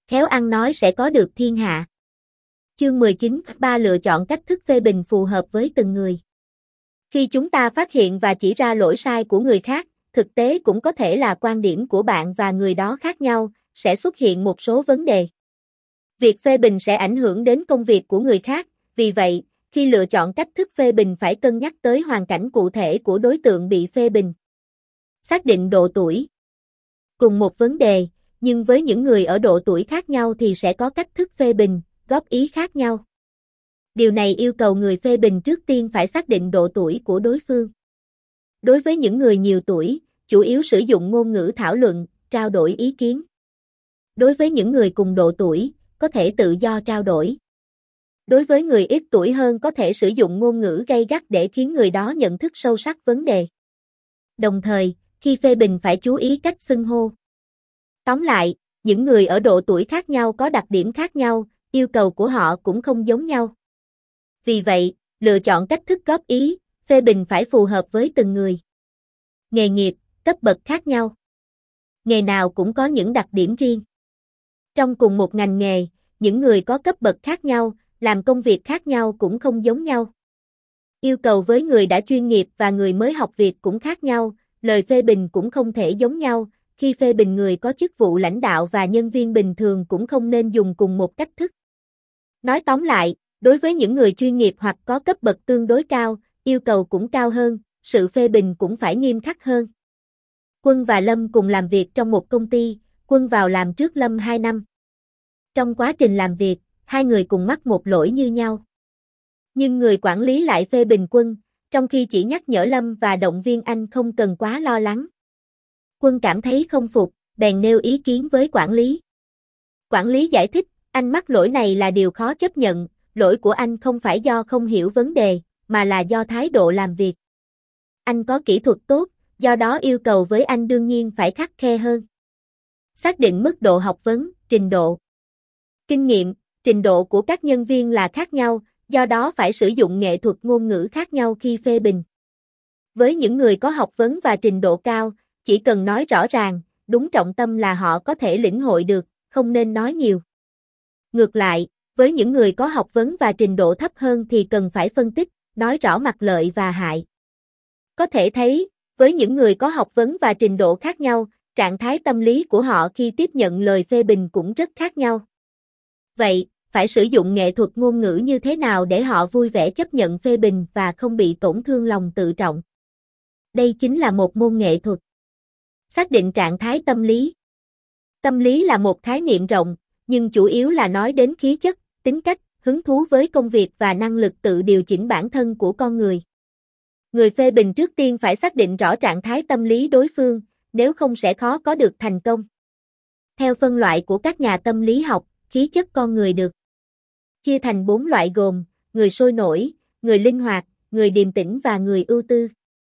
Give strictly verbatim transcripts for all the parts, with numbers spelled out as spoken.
khéo ăn nói sẽ có được thiên hạ. Chương mười chín, ba lựa chọn cách thức phê bình phù hợp với từng người. Khi chúng ta phát hiện và chỉ ra lỗi sai của người khác, thực tế cũng có thể là quan điểm của bạn và người đó khác nhau, sẽ xuất hiện một số vấn đề. Việc phê bình sẽ ảnh hưởng đến công việc của người khác, vì vậy, khi lựa chọn cách thức phê bình phải cân nhắc tới hoàn cảnh cụ thể của đối tượng bị phê bình. Xác định độ tuổi. Cùng một vấn đề, nhưng với những người ở độ tuổi khác nhau thì sẽ có cách thức phê bình, góp ý khác nhau. Điều này yêu cầu người phê bình trước tiên phải xác định độ tuổi của đối phương. Đối với những người nhiều tuổi, chủ yếu sử dụng ngôn ngữ thảo luận, trao đổi ý kiến. Đối với những người cùng độ tuổi, có thể tự do trao đổi. Đối với người ít tuổi hơn có thể sử dụng ngôn ngữ gay gắt để khiến người đó nhận thức sâu sắc vấn đề. Đồng thời, khi phê bình phải chú ý cách xưng hô. Tóm lại, những người ở độ tuổi khác nhau có đặc điểm khác nhau, yêu cầu của họ cũng không giống nhau. Vì vậy, lựa chọn cách thức góp ý, phê bình phải phù hợp với từng người. Nghề nghiệp, cấp bậc khác nhau. Nghề nào cũng có những đặc điểm riêng. Trong cùng một ngành nghề, những người có cấp bậc khác nhau, làm công việc khác nhau cũng không giống nhau. Yêu cầu với người đã chuyên nghiệp và người mới học việc cũng khác nhau, lời phê bình cũng không thể giống nhau, khi phê bình người có chức vụ lãnh đạo và nhân viên bình thường cũng không nên dùng cùng một cách thức. Nói tóm lại, đối với những người chuyên nghiệp hoặc có cấp bậc tương đối cao, yêu cầu cũng cao hơn, sự phê bình cũng phải nghiêm khắc hơn. Quân và Lâm cùng làm việc trong một công ty, Quân vào làm trước Lâm hai năm. Trong quá trình làm việc, hai người cùng mắc một lỗi như nhau. Nhưng người quản lý lại phê bình Quân, trong khi chỉ nhắc nhở Lâm và động viên anh không cần quá lo lắng. Quân cảm thấy không phục, bèn nêu ý kiến với quản lý. Quản lý giải thích, anh mắc lỗi này là điều khó chấp nhận, lỗi của anh không phải do không hiểu vấn đề, mà là do thái độ làm việc. Anh có kỹ thuật tốt, do đó yêu cầu với anh đương nhiên phải khắt khe hơn. Xác định mức độ học vấn, trình độ. Kinh nghiệm, trình độ của các nhân viên là khác nhau, do đó phải sử dụng nghệ thuật ngôn ngữ khác nhau khi phê bình. Với những người có học vấn và trình độ cao, chỉ cần nói rõ ràng, đúng trọng tâm là họ có thể lĩnh hội được, không nên nói nhiều. Ngược lại, với những người có học vấn và trình độ thấp hơn thì cần phải phân tích, nói rõ mặt lợi và hại. Có thể thấy, với những người có học vấn và trình độ khác nhau, trạng thái tâm lý của họ khi tiếp nhận lời phê bình cũng rất khác nhau. Vậy, phải sử dụng nghệ thuật ngôn ngữ như thế nào để họ vui vẻ chấp nhận phê bình và không bị tổn thương lòng tự trọng? Đây chính là một môn nghệ thuật. Xác định trạng thái tâm lý. Tâm lý là một khái niệm rộng, nhưng chủ yếu là nói đến khí chất, tính cách, hứng thú với công việc và năng lực tự điều chỉnh bản thân của con người. Người phê bình trước tiên phải xác định rõ trạng thái tâm lý đối phương, nếu không sẽ khó có được thành công. Theo phân loại của các nhà tâm lý học, khí chất con người được chia thành bốn loại gồm, người sôi nổi, người linh hoạt, người điềm tĩnh và người ưu tư.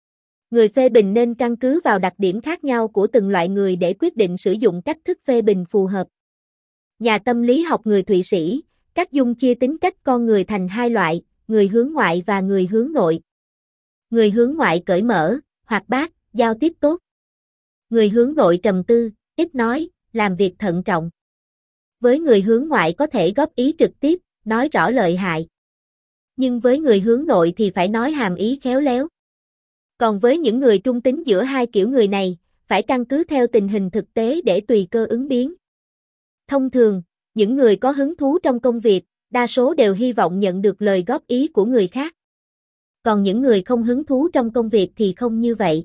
Người phê bình nên căn cứ vào đặc điểm khác nhau của từng loại người để quyết định sử dụng cách thức phê bình phù hợp. Nhà tâm lý học người Thụy Sĩ, Các Dung chia tính cách con người thành hai loại, người hướng ngoại và người hướng nội. Người hướng ngoại cởi mở, hoạt bát, giao tiếp tốt. Người hướng nội trầm tư, ít nói, làm việc thận trọng. Với người hướng ngoại có thể góp ý trực tiếp, nói rõ lợi hại. Nhưng với người hướng nội thì phải nói hàm ý khéo léo. Còn với những người trung tính giữa hai kiểu người này, phải căn cứ theo tình hình thực tế để tùy cơ ứng biến. Thông thường, những người có hứng thú trong công việc, đa số đều hy vọng nhận được lời góp ý của người khác. Còn những người không hứng thú trong công việc thì không như vậy.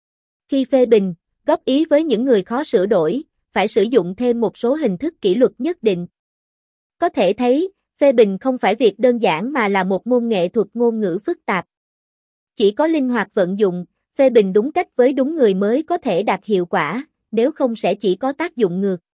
Khi phê bình, góp ý với những người khó sửa đổi, phải sử dụng thêm một số hình thức kỷ luật nhất định. Có thể thấy, phê bình không phải việc đơn giản mà là một môn nghệ thuật ngôn ngữ phức tạp. Chỉ có linh hoạt vận dụng, phê bình đúng cách với đúng người mới có thể đạt hiệu quả, nếu không sẽ chỉ có tác dụng ngược.